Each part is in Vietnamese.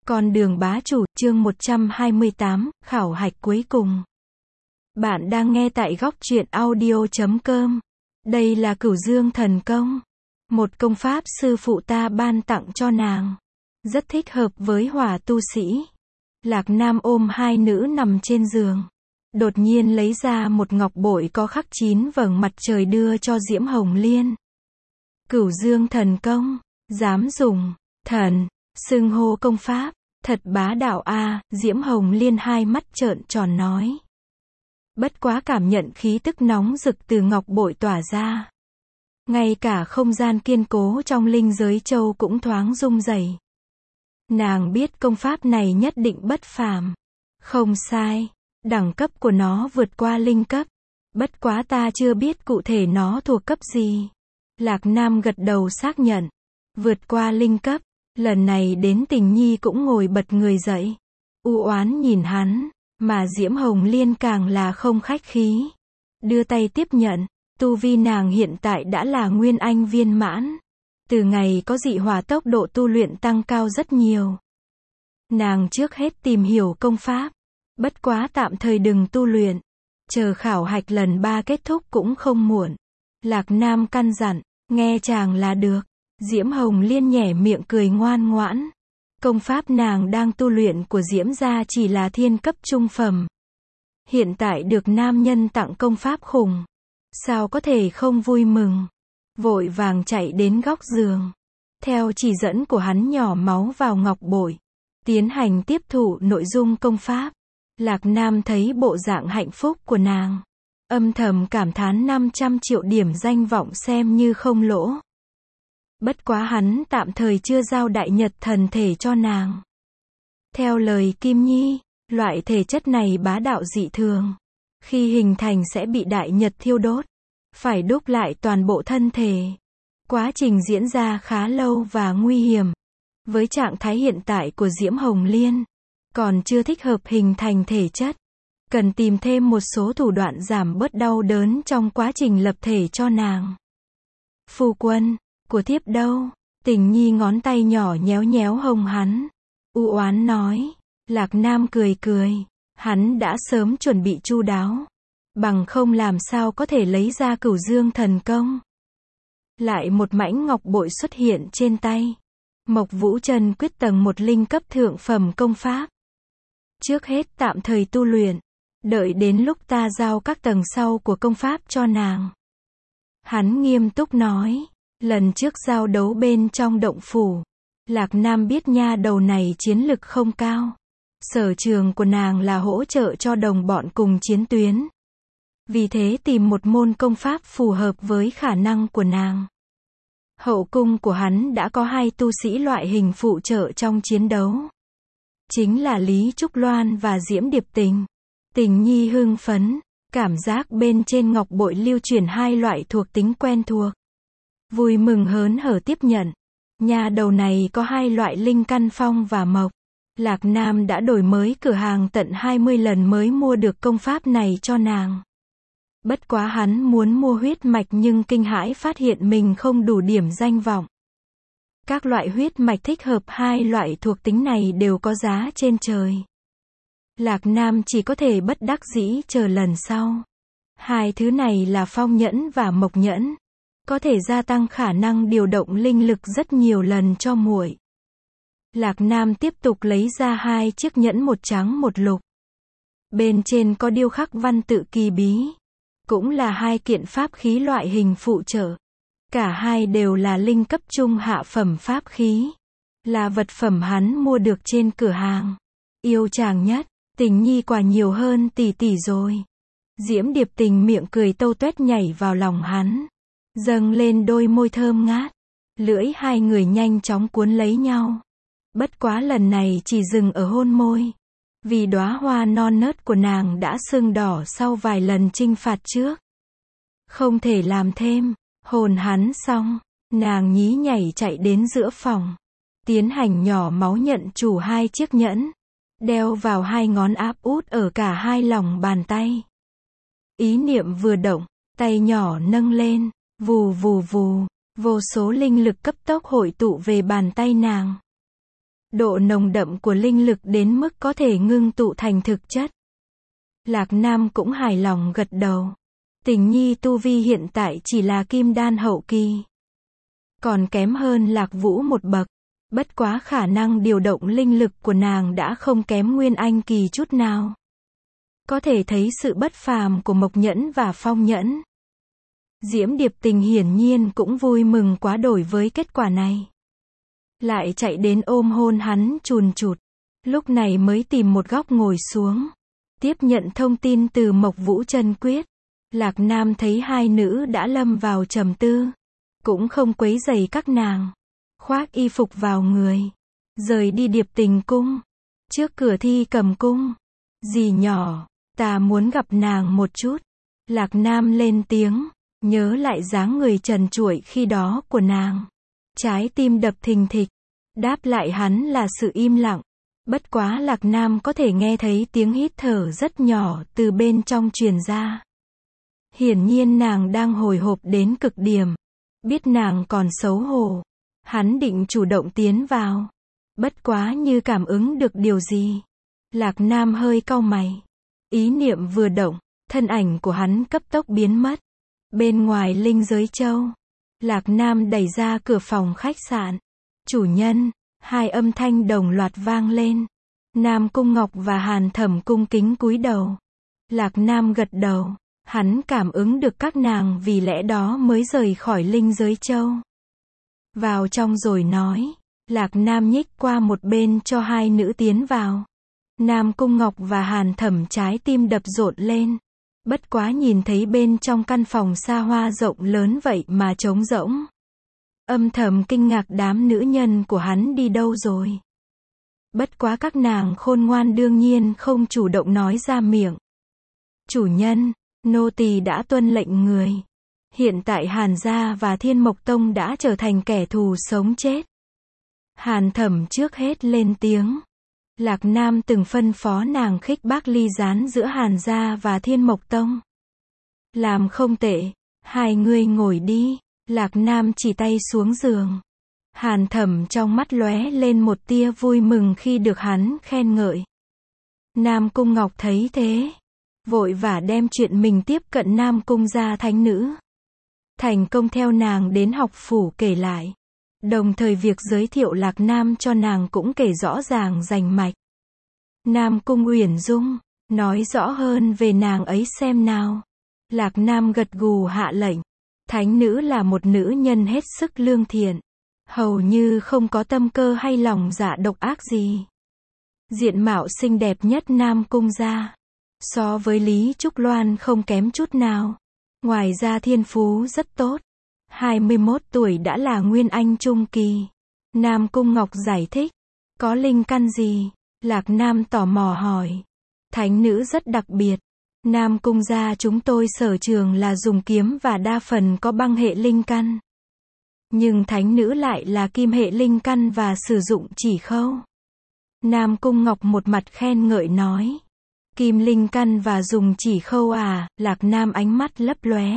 Con đường bá chủ, chương 128, khảo hạch cuối cùng. Bạn đang nghe tại góc truyện audio.com. Đây là Cửu Dương Thần Công. Một công pháp sư phụ ta ban tặng cho nàng. Rất thích hợp với hỏa tu sĩ. Lạc Nam ôm hai nữ nằm trên giường. Đột nhiên lấy ra một ngọc bội có khắc 9 vầng mặt trời đưa cho Diễm Hồng Liên. Cửu Dương Thần Công. Dám dùng thần xưng hô công pháp, thật bá đạo a. Diễm Hồng Liên hai mắt trợn tròn nói. Bất quá cảm nhận khí tức nóng rực từ ngọc bội tỏa ra. Ngay cả không gian kiên cố trong linh giới châu cũng thoáng rung rẩy. Nàng biết công pháp này nhất định bất phàm. Không sai, đẳng cấp của nó vượt qua linh cấp. Bất quá ta chưa biết cụ thể nó thuộc cấp gì. Lạc Nam gật đầu xác nhận. Vượt qua linh cấp. Lần này đến Tình Nhi cũng ngồi bật người dậy. U oán nhìn hắn, mà Diễm Hồng Liên càng là không khách khí. Đưa tay tiếp nhận, tu vi nàng hiện tại đã là Nguyên Anh viên mãn. Từ ngày có dị hỏa tốc độ tu luyện tăng cao rất nhiều. Nàng trước hết tìm hiểu công pháp. Bất quá tạm thời đừng tu luyện. Chờ khảo hạch lần 3 kết thúc cũng không muộn. Lạc Nam căn dặn, nghe chàng là được. Diễm Hồng Liên nhẻ miệng cười ngoan ngoãn. Công pháp nàng đang tu luyện của Diễm gia chỉ là thiên cấp trung phẩm. Hiện tại được nam nhân tặng công pháp khủng. Sao có thể không vui mừng. Vội vàng chạy đến góc giường. Theo chỉ dẫn của hắn nhỏ máu vào ngọc bội. Tiến hành tiếp thụ nội dung công pháp. Lạc Nam thấy bộ dạng hạnh phúc của nàng. Âm thầm cảm thán 500 triệu điểm danh vọng xem như không lỗ. Bất quá hắn tạm thời chưa giao đại nhật thần thể cho nàng. Theo lời Kim Nhi, loại thể chất này bá đạo dị thường. Khi hình thành sẽ bị đại nhật thiêu đốt. Phải đúc lại toàn bộ thân thể. Quá trình diễn ra khá lâu và nguy hiểm. Với trạng thái hiện tại của Diễm Hồng Liên, còn chưa thích hợp hình thành thể chất. Cần tìm thêm một số thủ đoạn giảm bớt đau đớn trong quá trình lập thể cho nàng. Phu quân, của thiếp đâu? Tình Nhi ngón tay nhỏ nhéo nhéo hông hắn. U oán nói. Lạc Nam cười cười. Hắn đã sớm chuẩn bị chu đáo. Bằng không làm sao có thể lấy ra Cửu Dương Thần Công. Lại một mảnh ngọc bội xuất hiện trên tay. Mộc Vũ Chân quyết tầng 1 linh cấp thượng phẩm công pháp. Trước hết tạm thời tu luyện. Đợi đến lúc ta giao các tầng sau của công pháp cho nàng. Hắn nghiêm túc nói. Lần trước giao đấu bên trong động phủ, Lạc Nam biết nha đầu này chiến lực không cao. Sở trường của nàng là hỗ trợ cho đồng bọn cùng chiến tuyến. Vì thế tìm một môn công pháp phù hợp với khả năng của nàng. Hậu cung của hắn đã có 2 tu sĩ loại hình phụ trợ trong chiến đấu. Chính là Lý Trúc Loan và Diễm Điệp Tình. Tình Nhi hưng phấn, cảm giác bên trên ngọc bội lưu chuyển 2 loại thuộc tính quen thuộc. Vui mừng hớn hở tiếp nhận. Nhà đầu này có 2 loại linh căn phong và mộc. Lạc Nam đã đổi mới cửa hàng tận 20 lần mới mua được công pháp này cho nàng. Bất quá hắn muốn mua huyết mạch nhưng kinh hãi phát hiện mình không đủ điểm danh vọng. Các loại huyết mạch thích hợp 2 loại thuộc tính này đều có giá trên trời. Lạc Nam chỉ có thể bất đắc dĩ chờ lần sau. 2 thứ này là phong nhẫn và mộc nhẫn. Có thể gia tăng khả năng điều động linh lực rất nhiều lần cho muội. Lạc Nam tiếp tục lấy ra 2 chiếc nhẫn, một trắng một lục. Bên trên có điêu khắc văn tự kỳ bí. Cũng là 2 kiện pháp khí loại hình phụ trợ. Cả 2 đều là linh cấp trung hạ phẩm pháp khí. Là vật phẩm hắn mua được trên cửa hàng. Yêu chàng nhất, Tình Nhi quả nhiều hơn tỷ tỷ rồi. Diễm Điệp Tình miệng cười tâu tuét nhảy vào lòng hắn. Dâng lên đôi môi thơm ngát. Lưỡi hai người nhanh chóng cuốn lấy nhau. Bất quá lần này chỉ dừng ở hôn môi. Vì đóa hoa non nớt của nàng đã sưng đỏ sau vài lần chinh phạt trước. Không thể làm thêm. Hôn hắn xong, nàng nhí nhảy chạy đến giữa phòng. Tiến hành nhỏ máu nhận chủ 2 chiếc nhẫn. Đeo vào 2 ngón áp út ở cả 2 lòng bàn tay. Ý niệm vừa động, tay nhỏ nâng lên. Vù vù vù, vô số linh lực cấp tốc hội tụ về bàn tay nàng. Độ nồng đậm của linh lực đến mức có thể ngưng tụ thành thực chất. Lạc Nam cũng hài lòng gật đầu. Tình nhi tu vi hiện tại chỉ là kim đan hậu kỳ. Còn kém hơn Lạc Vũ một bậc. Bất quá khả năng điều động linh lực của nàng đã không kém Nguyên Anh kỳ chút nào. Có thể thấy sự bất phàm của Mộc Nhẫn và Phong Nhẫn. Diễm Điệp Tình hiển nhiên cũng vui mừng quá đổi với kết quả này. Lại chạy đến ôm hôn hắn chùn chụt. Lúc này mới tìm một góc ngồi xuống. Tiếp nhận thông tin từ Mộc Vũ Chân Quyết. Lạc Nam thấy hai nữ đã lâm vào trầm tư. Cũng không quấy rầy các nàng. Khoác y phục vào người. Rời đi Điệp Tình cung. Trước cửa Thi Cầm cung. Dì nhỏ, ta muốn gặp nàng một chút. Lạc Nam lên tiếng. Nhớ lại dáng người trần trụi khi đó của nàng. Trái tim đập thình thịch. Đáp lại hắn là sự im lặng. Bất quá Lạc Nam có thể nghe thấy tiếng hít thở rất nhỏ từ bên trong truyền ra. Hiển nhiên nàng đang hồi hộp đến cực điểm. Biết nàng còn xấu hổ. Hắn định chủ động tiến vào. Bất quá như cảm ứng được điều gì. Lạc Nam hơi cau mày. Ý niệm vừa động, thân ảnh của hắn cấp tốc biến mất. Bên ngoài Linh Giới Châu. Lạc Nam đẩy ra cửa phòng khách sạn. Chủ nhân, hai âm thanh đồng loạt vang lên. Nam Cung Ngọc và Hàn Thẩm cung kính cúi đầu. Lạc Nam gật đầu. Hắn cảm ứng được các nàng vì lẽ đó mới rời khỏi Linh Giới Châu. Vào trong rồi nói. Lạc Nam nhích qua một bên cho hai nữ tiến vào. Nam Cung Ngọc và Hàn Thẩm trái tim đập rộn lên. Bất quá nhìn thấy bên trong căn phòng xa hoa rộng lớn vậy mà trống rỗng. Âm thầm kinh ngạc đám nữ nhân của hắn đi đâu rồi. Bất quá các nàng khôn ngoan đương nhiên không chủ động nói ra miệng. Chủ nhân, nô tỳ đã tuân lệnh người. Hiện tại Hàn gia và Thiên Mộc Tông đã trở thành kẻ thù sống chết. Hàn Thẩm trước hết lên tiếng. Lạc Nam từng phân phó nàng khích bác ly gián giữa Hàn gia và Thiên Mộc Tông. Làm không tệ, hai ngươi ngồi đi. Lạc Nam chỉ tay xuống giường. Hàn Thẩm trong mắt lóe lên một tia vui mừng khi được hắn khen ngợi. Nam Cung Ngọc thấy thế, vội vã đem chuyện mình tiếp cận Nam Cung gia thánh nữ. Thành công theo nàng đến học phủ kể lại. Đồng thời việc giới thiệu Lạc Nam cho nàng cũng kể rõ ràng rành mạch. Nam Cung Uyển Dung, nói rõ hơn về nàng ấy xem nào. Lạc Nam gật gù hạ lệnh. Thánh nữ là một nữ nhân hết sức lương thiện. Hầu như không có tâm cơ hay lòng dạ độc ác gì. Diện mạo xinh đẹp nhất Nam Cung gia. So với Lý Trúc Loan không kém chút nào. Ngoài ra thiên phú rất tốt. 21 tuổi đã là Nguyên Anh trung kỳ. Nam Cung Ngọc giải thích. Có linh căn gì? Lạc Nam tò mò hỏi. Thánh nữ rất đặc biệt. Nam Cung gia chúng tôi sở trường là dùng kiếm và đa phần có băng hệ linh căn. Nhưng thánh nữ lại là kim hệ linh căn và sử dụng chỉ khâu. Nam Cung Ngọc một mặt khen ngợi nói. Kim linh căn và dùng chỉ khâu à? Lạc Nam ánh mắt lấp lóe.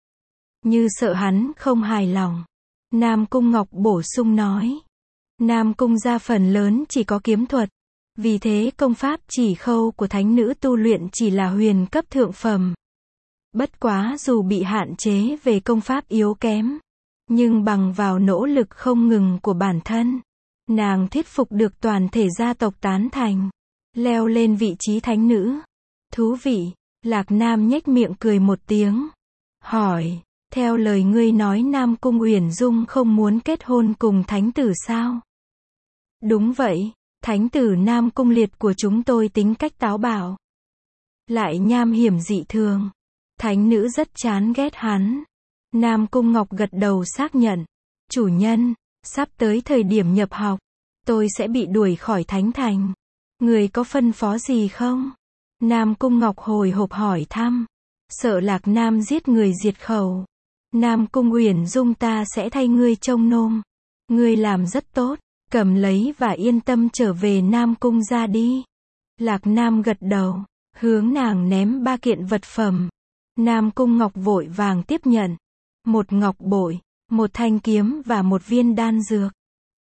Như sợ hắn không hài lòng. Nam Cung Ngọc bổ sung nói. Nam Cung gia phần lớn chỉ có kiếm thuật. Vì thế công pháp chỉ khâu của thánh nữ tu luyện chỉ là huyền cấp thượng phẩm. Bất quá dù bị hạn chế về công pháp yếu kém, nhưng bằng vào nỗ lực không ngừng của bản thân, nàng thuyết phục được toàn thể gia tộc tán thành, leo lên vị trí thánh nữ. Thú vị, Lạc Nam nhếch miệng cười một tiếng. Hỏi, theo lời ngươi nói Nam Cung Uyển Dung không muốn kết hôn cùng thánh tử sao? Đúng vậy. Thánh tử Nam Cung Liệt của chúng tôi tính cách táo bạo. Lại nham hiểm dị thường. Thánh nữ rất chán ghét hắn. Nam Cung Ngọc gật đầu xác nhận. Chủ nhân, sắp tới thời điểm nhập học, tôi sẽ bị đuổi khỏi thánh thành. Người có phân phó gì không? Nam Cung Ngọc hồi hộp hỏi thăm. Sợ Lạc Nam giết người diệt khẩu. Nam Cung Uyển Dung ta sẽ thay ngươi trông nom. Ngươi làm rất tốt. Cầm lấy và yên tâm trở về Nam Cung gia đi. Lạc Nam gật đầu, hướng nàng ném 3 kiện vật phẩm. Nam Cung Ngọc vội vàng tiếp nhận. Một ngọc bội, một thanh kiếm và một viên đan dược.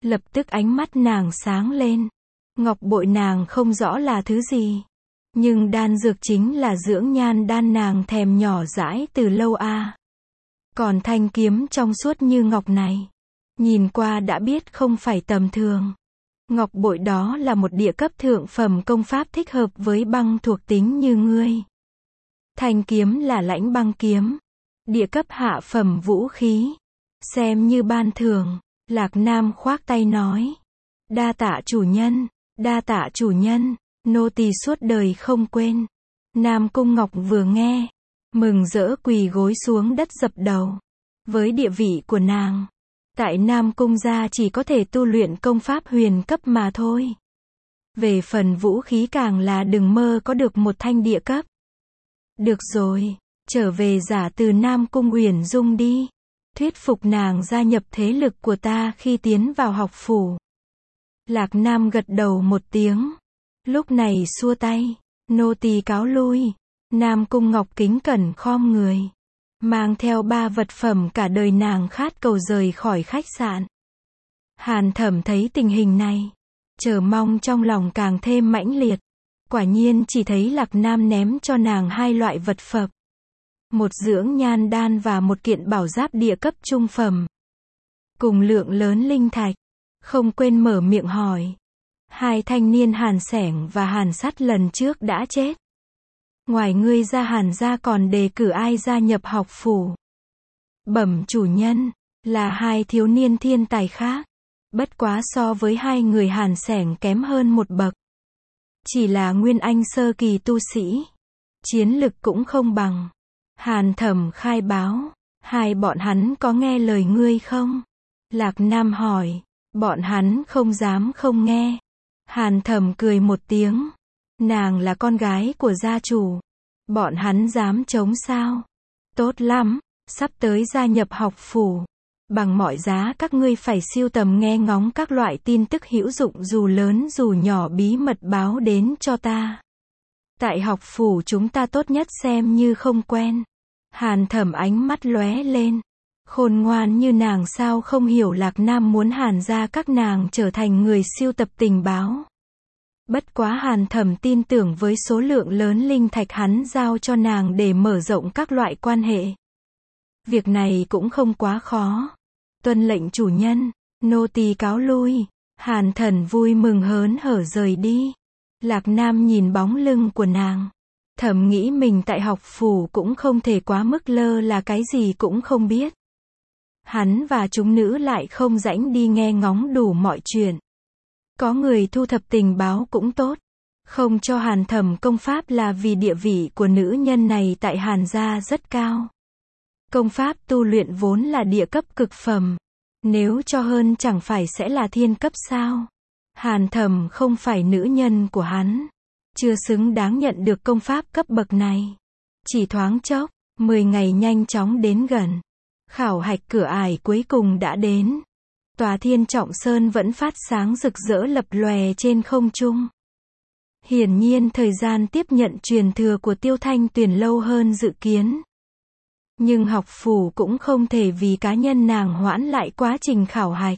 Lập tức ánh mắt nàng sáng lên. Ngọc bội nàng không rõ là thứ gì. Nhưng đan dược chính là dưỡng nhan đan nàng thèm nhỏ dãi từ lâu a. Còn thanh kiếm trong suốt như ngọc này, nhìn qua đã biết không phải tầm thường. Ngọc bội đó là một địa cấp thượng phẩm công pháp thích hợp với băng thuộc tính như ngươi. Thanh kiếm là lãnh băng kiếm, địa cấp hạ phẩm vũ khí, xem như ban thưởng. Lạc Nam khoác tay nói, đa tạ chủ nhân, đa tạ chủ nhân, nô tỳ suốt đời không quên. Nam Cung Ngọc vừa nghe, mừng rỡ quỳ gối xuống đất dập đầu. Với địa vị của nàng, tại Nam Cung gia chỉ có thể tu luyện công pháp huyền cấp mà thôi. Về phần vũ khí càng là đừng mơ có được một thanh địa cấp. Được rồi, trở về giả từ Nam Cung Uyển Dung đi. Thuyết phục nàng gia nhập thế lực của ta khi tiến vào học phủ. Lạc Nam gật đầu một tiếng. Lúc này xua tay, nô tỳ cáo lui. Nam Cung Ngọc kính cẩn khom người, mang theo 3 vật phẩm cả đời nàng khát cầu rời khỏi khách sạn. Hàn Thẩm thấy tình hình này, chờ mong trong lòng càng thêm mãnh liệt. Quả nhiên chỉ thấy Lạc Nam ném cho nàng 2 loại vật phẩm. Một dưỡng nhan đan và một kiện bảo giáp địa cấp trung phẩm. Cùng lượng lớn linh thạch. Không quên mở miệng hỏi. 2 thanh niên Hàn Sẻng và Hàn Sắt lần trước đã chết. Ngoài ngươi ra Hàn gia còn đề cử ai gia nhập học phủ? Bẩm chủ nhân, là 2 thiếu niên thiên tài khác. Bất quá so với 2 người Hàn Sẻng kém hơn một bậc. Chỉ là nguyên anh sơ kỳ tu sĩ. Chiến lực cũng không bằng. Hàn Thẩm khai báo, 2 bọn hắn có nghe lời ngươi không? Lạc Nam hỏi, bọn hắn không dám không nghe. Hàn Thẩm cười một tiếng, nàng là con gái của gia chủ, bọn hắn dám chống sao? Tốt lắm, sắp tới gia nhập học phủ, bằng mọi giá các ngươi phải siêu tầm nghe ngóng các loại tin tức hữu dụng dù lớn dù nhỏ bí mật báo đến cho ta. Tại học phủ chúng ta tốt nhất xem như không quen. Hàn Thẩm ánh mắt lóe lên. Khôn ngoan như nàng sao không hiểu Lạc Nam muốn Hàn gia các nàng trở thành người siêu tập tình báo. Bất quá Hàn Thẩm tin tưởng với số lượng lớn linh thạch hắn giao cho nàng để mở rộng các loại quan hệ. Việc này cũng không quá khó. Tuân lệnh chủ nhân, nô tỳ cáo lui. Hàn Thần vui mừng hớn hở rời đi. Lạc Nam nhìn bóng lưng của nàng, thầm nghĩ mình tại học phủ cũng không thể quá mức lơ là cái gì cũng không biết. Hắn và chúng nữ lại không rảnh đi nghe ngóng đủ mọi chuyện. Có người thu thập tình báo cũng tốt. Không cho Hàn Thẩm công pháp là vì địa vị của nữ nhân này tại Hàn gia rất cao. Công pháp tu luyện vốn là địa cấp cực phẩm. Nếu cho hơn chẳng phải sẽ là thiên cấp sao? Hàn Thẩm không phải nữ nhân của hắn, chưa xứng đáng nhận được công pháp cấp bậc này. Chỉ thoáng chốc, 10 ngày nhanh chóng đến gần. Khảo hạch cửa ải cuối cùng đã đến. Tòa Thiên Trọng Sơn vẫn phát sáng rực rỡ lập lòe trên không trung. Hiển nhiên thời gian tiếp nhận truyền thừa của Tiêu Thanh Tuyền lâu hơn dự kiến. Nhưng học phủ cũng không thể vì cá nhân nàng hoãn lại quá trình khảo hạch.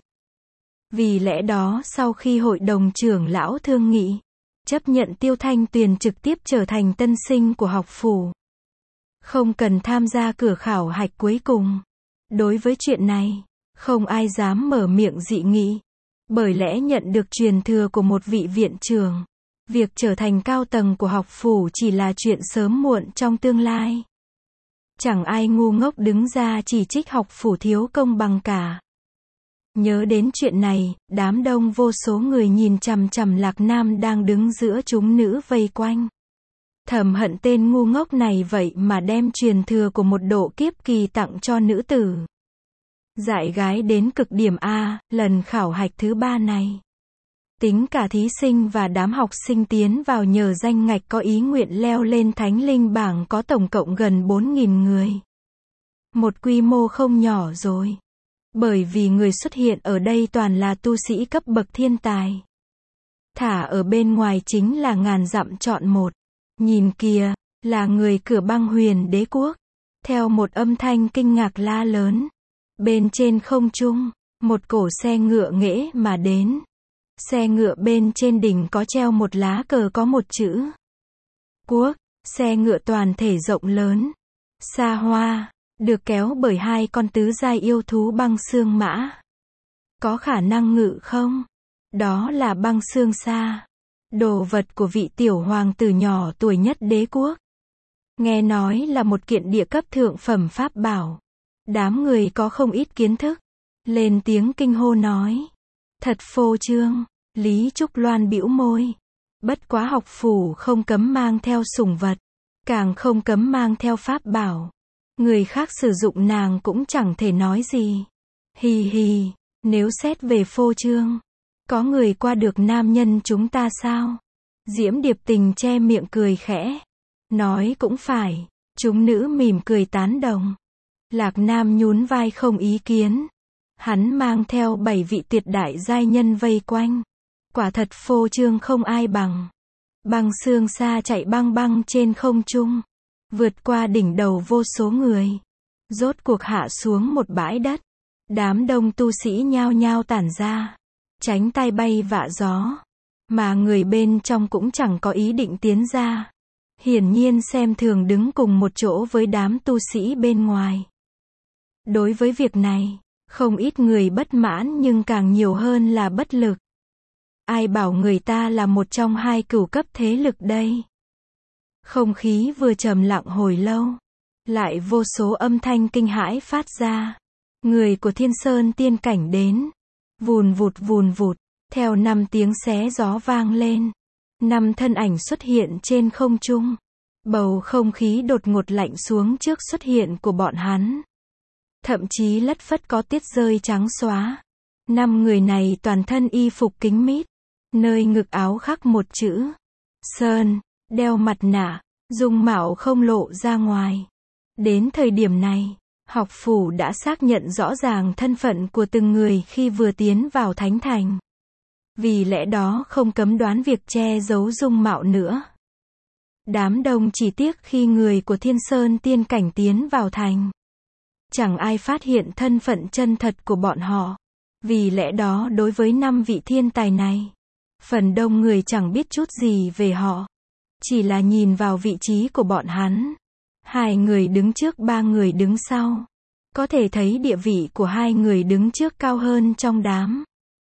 Vì lẽ đó sau khi hội đồng trưởng lão thương nghị, chấp nhận Tiêu Thanh Tuyền trực tiếp trở thành tân sinh của học phủ. Không cần tham gia cửa khảo hạch cuối cùng. Đối với chuyện này, không ai dám mở miệng dị nghị. Bởi lẽ nhận được truyền thừa của một vị viện trưởng, việc trở thành cao tầng của học phủ chỉ là chuyện sớm muộn trong tương lai. Chẳng ai ngu ngốc đứng ra chỉ trích học phủ thiếu công bằng cả. Nhớ đến chuyện này, đám đông vô số người nhìn chằm chằm Lạc Nam đang đứng giữa chúng nữ vây quanh. Thầm hận tên ngu ngốc này vậy mà đem truyền thừa của một độ kiếp kỳ tặng cho nữ tử. Dại gái đến cực điểm A, lần khảo hạch thứ 3 này. Tính cả thí sinh và đám học sinh tiến vào nhờ danh ngạch có ý nguyện leo lên thánh linh bảng có tổng cộng gần 4.000 người. Một quy mô không nhỏ rồi. Bởi vì người xuất hiện ở đây toàn là tu sĩ cấp bậc thiên tài. Thả ở bên ngoài chính là ngàn dặm chọn một. Nhìn kìa, là người cửa Băng Huyền Đế quốc. Theo một âm thanh kinh ngạc la lớn. Bên trên không trung, Một cổ xe ngựa nghễ mà đến. Xe ngựa bên trên đỉnh có treo một lá cờ có một chữ Quốc. Xe ngựa toàn thể rộng lớn, xa hoa, được kéo bởi hai con tứ giai yêu thú băng xương mã. Có khả năng ngự không? Đó là băng xương xa, đồ vật của vị tiểu hoàng tử nhỏ tuổi nhất đế quốc. Nghe nói là một kiện địa cấp thượng phẩm pháp bảo. Đám người có không ít kiến thức, lên tiếng kinh hô nói. Thật phô trương. Lý Trúc Loan bĩu môi. Bất quá học phủ không cấm mang theo sủng vật, càng không cấm mang theo pháp bảo. Người khác sử dụng nàng cũng chẳng thể nói gì. Hì hì, nếu xét về phô trương, có người qua được nam nhân chúng ta sao? Diễm Điệp Tình che miệng cười khẽ. Nói cũng phải. Chúng nữ mỉm cười tán đồng. Lạc Nam nhún vai không ý kiến. Hắn mang theo 7 vị tuyệt đại giai nhân vây quanh. Quả thật phô trương không ai bằng. Băng xương xa chạy băng băng trên không trung, vượt qua đỉnh đầu vô số người, rốt cuộc hạ xuống một bãi đất. Đám đông tu sĩ nhao nhao tản ra, tránh tai bay vạ gió, mà người bên trong cũng chẳng có ý định tiến ra. Hiển nhiên xem thường đứng cùng một chỗ với đám tu sĩ bên ngoài. Đối với việc này, không ít người bất mãn nhưng càng nhiều hơn là bất lực. Ai bảo người ta là một trong hai cửu cấp thế lực đây? Không khí vừa trầm lặng hồi lâu, lại vô số âm thanh kinh hãi phát ra. Người của Thiên Sơn tiên cảnh đến. Vùn vụt, theo 5 tiếng xé gió vang lên. 5 thân ảnh xuất hiện trên không trung. Bầu không khí đột ngột lạnh xuống trước xuất hiện của bọn hắn. Thậm chí lất phất có tiết rơi trắng xóa. 5 người này toàn thân y phục kính mít. Nơi ngực áo khắc một chữ Sơn, đeo mặt nạ, dung mạo không lộ ra ngoài. Đến thời điểm này, học phủ đã xác nhận rõ ràng thân phận của từng người khi vừa tiến vào thánh thành. Vì lẽ đó không cấm đoán việc che giấu dung mạo nữa. Đám đông chỉ tiếc khi người của Thiên Sơn tiên cảnh tiến vào thành, chẳng ai phát hiện thân phận chân thật của bọn họ. Vì lẽ đó đối với 5 vị thiên tài này, phần đông người chẳng biết chút gì về họ. Chỉ là nhìn vào vị trí của bọn hắn. 2 người đứng trước 3 người đứng sau. Có thể thấy địa vị của 2 người đứng trước cao hơn trong đám.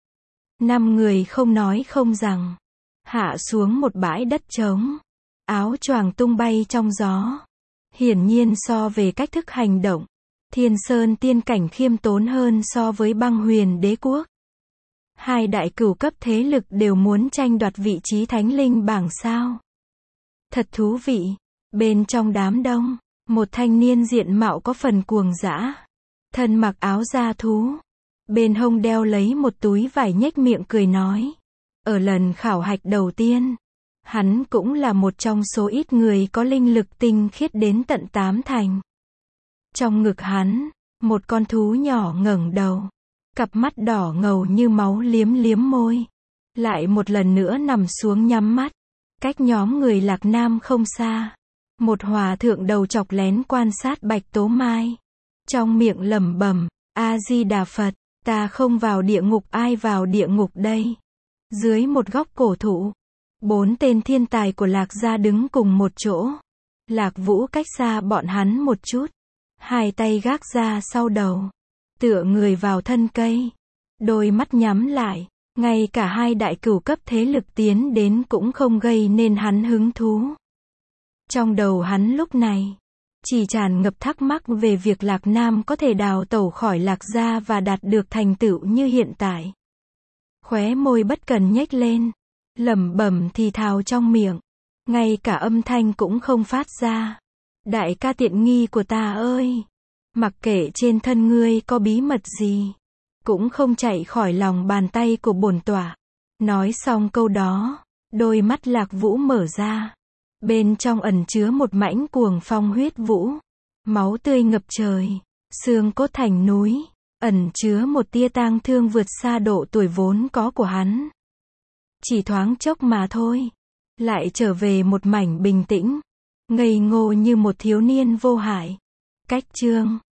5 người không nói không rằng. Hạ xuống một bãi đất trống. Áo choàng tung bay trong gió. Hiển nhiên so về cách thức hành động, Thiên Sơn tiên cảnh khiêm tốn hơn so với Băng Huyền đế quốc. 2 đại cửu cấp thế lực đều muốn tranh đoạt vị trí thánh linh bảng sao. Thật thú vị. Bên trong đám đông, một thanh niên diện mạo có phần cuồng dã, thân mặc áo da thú, bên hông đeo lấy một túi vải nhếch miệng cười nói. Ở lần khảo hạch đầu tiên, hắn cũng là một trong số ít người có linh lực tinh khiết đến tận 8 thành. Trong ngực hắn, một con thú nhỏ ngẩng đầu, cặp mắt đỏ ngầu như máu liếm liếm môi, lại một lần nữa nằm xuống nhắm mắt. Cách nhóm người Lạc Nam không xa, một hòa thượng đầu chọc lén quan sát Bạch Tố Mai, trong miệng lẩm bẩm, A Di Đà Phật, ta không vào địa ngục ai vào địa ngục đây. Dưới một góc cổ thụ, 4 tên thiên tài của Lạc gia đứng cùng một chỗ. Lạc Vũ cách xa bọn hắn một chút, 2 tay gác ra sau đầu, tựa người vào thân cây, đôi mắt nhắm lại. Ngay cả 2 đại cửu cấp thế lực tiến đến cũng không gây nên hắn hứng thú. Trong đầu hắn lúc này, chỉ tràn ngập thắc mắc về việc Lạc Nam có thể đào tẩu khỏi Lạc gia và đạt được thành tựu như hiện tại. Khóe môi bất cần nhếch lên, lẩm bẩm thì thào trong miệng, ngay cả âm thanh cũng không phát ra. Đại ca tiện nghi của ta ơi, mặc kệ trên thân ngươi có bí mật gì, cũng không chạy khỏi lòng bàn tay của bổn tọa. Nói xong câu đó, đôi mắt Lạc Vũ mở ra. Bên trong ẩn chứa một mãnh cuồng phong huyết vũ. Máu tươi ngập trời, xương cốt thành núi, ẩn chứa một tia tang thương vượt xa độ tuổi vốn có của hắn. Chỉ thoáng chốc mà thôi, lại trở về một mảnh bình tĩnh, ngây ngô như một thiếu niên vô hại. Cách chương